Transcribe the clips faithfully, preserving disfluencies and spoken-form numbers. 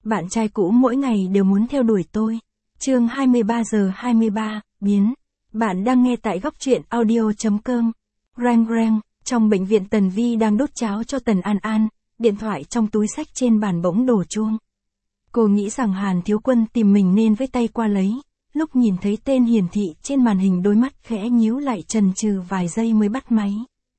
bạn trai cũ mỗi ngày đều muốn theo đuổi tôi. Chương hai mươi ba giờ hai mươi ba, biến. Bạn đang nghe tại góc truyện audio chấm com. Rang rang, trong bệnh viện Tần Vi đang đốt cháo cho Tần An An, điện thoại trong túi xách trên bàn bỗng đổ chuông. Cô nghĩ rằng Hàn Thiếu Quân tìm mình nên với tay qua lấy, lúc nhìn thấy tên hiển thị trên màn hình đôi mắt khẽ nhíu lại chần chừ vài giây mới bắt máy.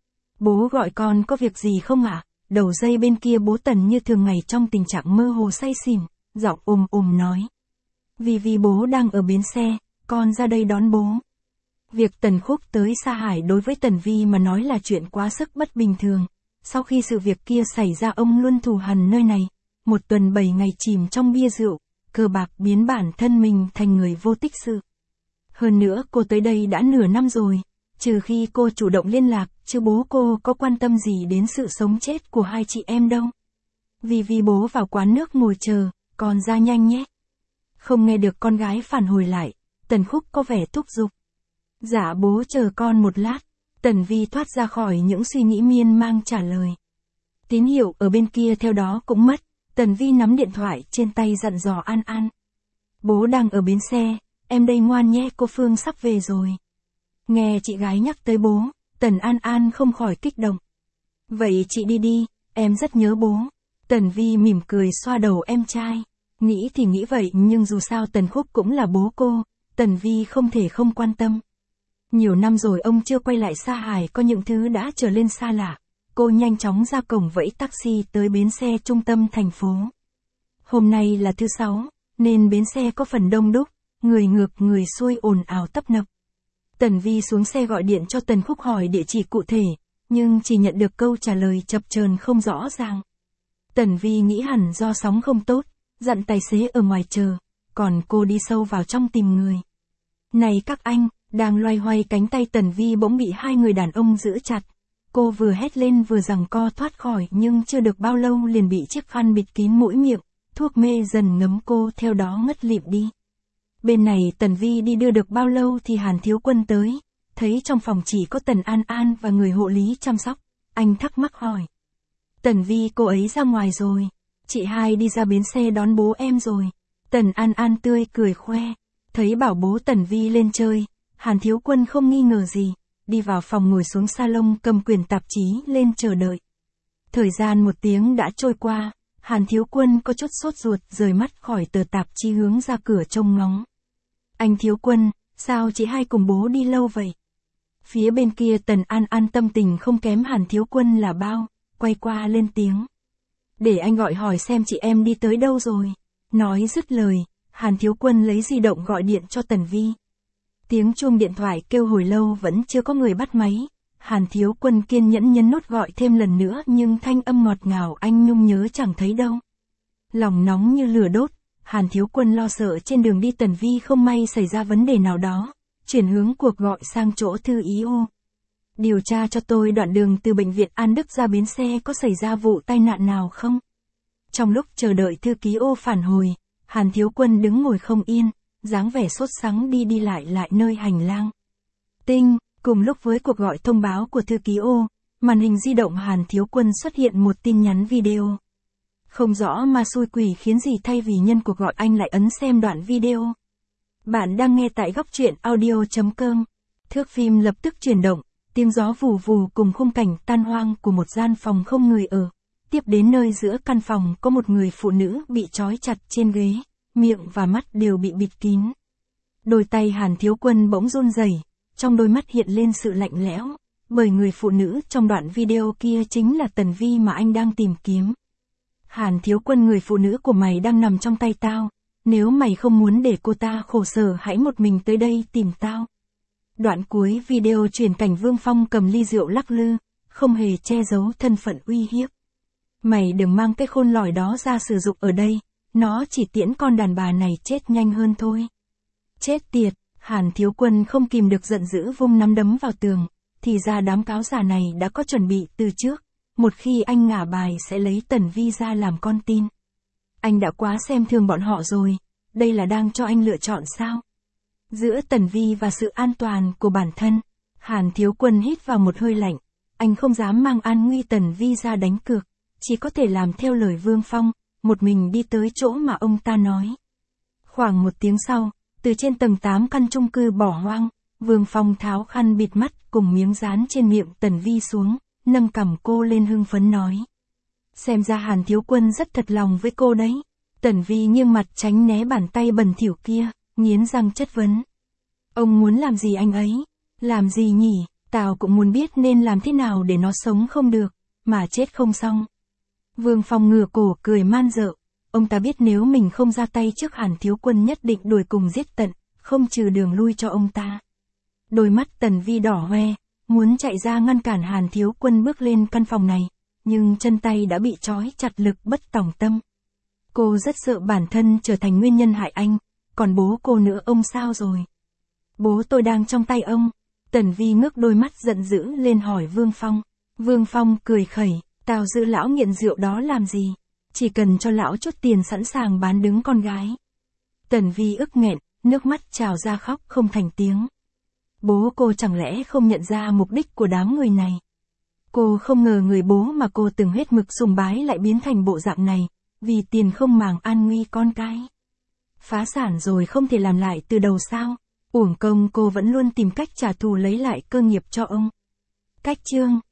Bố gọi con có việc gì không ạ? À? Đầu dây bên kia bố Tần như thường ngày trong tình trạng mơ hồ say xỉn, giọng ồm ồm nói. Vì vì bố đang ở bến xe, con ra đây đón bố. Việc Tần Khúc tới Sa Hải đối với Tần Vi mà nói là chuyện quá sức bất bình thường. Sau khi sự việc kia xảy ra ông luôn thù hằn nơi này. Một tuần bảy ngày chìm trong bia rượu, cờ bạc biến bản thân mình thành người vô tích sự. Hơn nữa cô tới đây đã nửa năm rồi, trừ khi cô chủ động liên lạc, chứ bố cô có quan tâm gì đến sự sống chết của hai chị em đâu. Vì vì bố vào quán nước ngồi chờ, con ra nhanh nhé. Không nghe được con gái phản hồi lại, Tần Khúc có vẻ thúc giục. Dạ bố chờ con một lát. Tần Vi thoát ra khỏi những suy nghĩ miên man trả lời. Tín hiệu ở bên kia theo đó cũng mất. Tần Vi nắm điện thoại trên tay dặn dò An An. Bố đang ở bến xe, em đây ngoan nhé, cô Phương sắp về rồi. Nghe chị gái nhắc tới bố, Tần An An không khỏi kích động. Vậy chị đi đi, em rất nhớ bố. Tần Vi mỉm cười xoa đầu em trai. Nghĩ thì nghĩ vậy nhưng dù sao Tần Khúc cũng là bố cô, Tần Vi không thể không quan tâm. Nhiều năm rồi ông chưa quay lại Sa Hải, có những thứ đã trở lên xa lạ. Cô nhanh chóng ra cổng vẫy taxi tới bến xe trung tâm thành phố. Hôm nay là thứ sáu, nên bến xe có phần đông đúc, người ngược người xuôi ồn ào tấp nập. Tần Vi xuống xe gọi điện cho Tần Khúc hỏi địa chỉ cụ thể, nhưng chỉ nhận được câu trả lời chập chờn không rõ ràng. Tần Vi nghĩ hẳn do sóng không tốt, dặn tài xế ở ngoài chờ, còn cô đi sâu vào trong tìm người. Này các anh, đang loay hoay cánh tay Tần Vi bỗng bị hai người đàn ông giữ chặt. Cô vừa hét lên vừa giằng co thoát khỏi nhưng chưa được bao lâu liền bị chiếc khăn bịt kín mũi miệng, thuốc mê dần ngấm cô theo đó ngất lịm đi. Bên này Tần Vi đi đưa được bao lâu thì Hàn Thiếu Quân tới, thấy trong phòng chỉ có Tần An An và người hộ lý chăm sóc, anh thắc mắc hỏi. Tần Vi cô ấy ra ngoài rồi, chị hai đi ra bến xe đón bố em rồi. Tần An An tươi cười khoe, thấy bảo bố Tần Vi lên chơi, Hàn Thiếu Quân không nghi ngờ gì. Đi vào phòng ngồi xuống salon cầm quyển tạp chí lên chờ đợi. Thời gian một tiếng đã trôi qua, Hàn Thiếu Quân có chút sốt ruột rời mắt khỏi tờ tạp chí hướng ra cửa trông ngóng. Anh Thiếu Quân, sao chị hai cùng bố đi lâu vậy? Phía bên kia Tần An An tâm tình không kém Hàn Thiếu Quân là bao, quay qua lên tiếng. Để anh gọi hỏi xem chị em đi tới đâu rồi. Nói dứt lời, Hàn Thiếu Quân lấy di động gọi điện cho Tần Vi. Tiếng chuông điện thoại kêu hồi lâu vẫn chưa có người bắt máy. Hàn Thiếu Quân kiên nhẫn nhấn nút gọi thêm lần nữa nhưng thanh âm ngọt ngào anh nhung nhớ chẳng thấy đâu. Lòng nóng như lửa đốt, Hàn Thiếu Quân lo sợ trên đường đi Tần Vi không may xảy ra vấn đề nào đó, chuyển hướng cuộc gọi sang chỗ thư ý ô. Điều tra cho tôi đoạn đường từ bệnh viện An Đức ra bến xe có xảy ra vụ tai nạn nào không? Trong lúc chờ đợi thư ký ô phản hồi, Hàn Thiếu Quân đứng ngồi không yên, dáng vẻ sốt sắng đi đi lại lại nơi hành lang. Tinh, cùng lúc với cuộc gọi thông báo của thư ký ô, màn hình di động Hàn Thiếu Quân xuất hiện một tin nhắn video. Không rõ ma xui quỷ khiến gì thay vì nhân cuộc gọi anh lại ấn xem đoạn video. Bạn đang nghe tại góc truyện audio chấm com. Thước phim lập tức chuyển động, tiếng gió vù vù cùng khung cảnh tan hoang của một gian phòng không người ở. Tiếp đến nơi giữa căn phòng có một người phụ nữ bị trói chặt trên ghế. Miệng và mắt đều bị bịt kín. Đôi tay Hàn Thiếu Quân bỗng run rẩy, trong đôi mắt hiện lên sự lạnh lẽo, bởi người phụ nữ trong đoạn video kia chính là Tần Vi mà anh đang tìm kiếm. Hàn Thiếu Quân, người phụ nữ của mày đang nằm trong tay tao, nếu mày không muốn để cô ta khổ sở hãy một mình tới đây tìm tao. Đoạn cuối video chuyển cảnh Vương Phong cầm ly rượu lắc lư, không hề che giấu thân phận uy hiếp. Mày đừng mang cái khôn lỏi đó ra sử dụng ở đây. Nó chỉ tiễn con đàn bà này chết nhanh hơn thôi. Chết tiệt, Hàn Thiếu Quân không kìm được giận dữ vung nắm đấm vào tường, thì ra đám cáo giả này đã có chuẩn bị từ trước, một khi anh ngả bài sẽ lấy Tần Vi ra làm con tin. Anh đã quá xem thường bọn họ rồi, đây là đang cho anh lựa chọn sao? Giữa Tần Vi và sự an toàn của bản thân, Hàn Thiếu Quân hít vào một hơi lạnh, anh không dám mang an nguy Tần Vi ra đánh cược, chỉ có thể làm theo lời Vương Phong. một mình đi tới chỗ mà ông ta nói. Khoảng một tiếng sau, từ trên tầng tám căn chung cư bỏ hoang, Vương Phong tháo khăn bịt mắt cùng miếng dán trên miệng Tần Vi xuống, nâng cằm cô lên hưng phấn nói. Xem ra Hàn Thiếu Quân rất thật lòng với cô đấy. Tần Vi nghiêng mặt tránh né bàn tay bẩn thỉu kia, nghiến răng chất vấn. Ông muốn làm gì anh ấy? Làm gì nhỉ? Tao cũng muốn biết nên làm thế nào để nó sống không được, mà chết không xong. Vương Phong ngửa cổ cười man dợ. Ông ta biết nếu mình không ra tay trước Hàn Thiếu Quân nhất định đuổi cùng giết tận, không trừ đường lui cho ông ta. Đôi mắt Tần Vi đỏ hoe, muốn chạy ra ngăn cản Hàn Thiếu Quân bước lên căn phòng này, nhưng chân tay đã bị trói chặt lực bất tòng tâm. Cô rất sợ bản thân trở thành nguyên nhân hại anh, còn bố cô nữa ông sao rồi? Bố tôi đang trong tay ông. Tần Vi ngước đôi mắt giận dữ lên hỏi Vương Phong. Vương Phong cười khẩy, tao giữ lão nghiện rượu đó làm gì? Chỉ cần cho lão chút tiền sẵn sàng bán đứng con gái. Tần Vi ức nghẹn, nước mắt trào ra khóc không thành tiếng. Bố cô chẳng lẽ không nhận ra mục đích của đám người này? Cô không ngờ người bố mà cô từng hết mực sùng bái lại biến thành bộ dạng này, vì tiền không màng an nguy con cái. Phá sản rồi không thể làm lại từ đầu sao? Uổng công cô vẫn luôn tìm cách trả thù lấy lại cơ nghiệp cho ông. Cách chương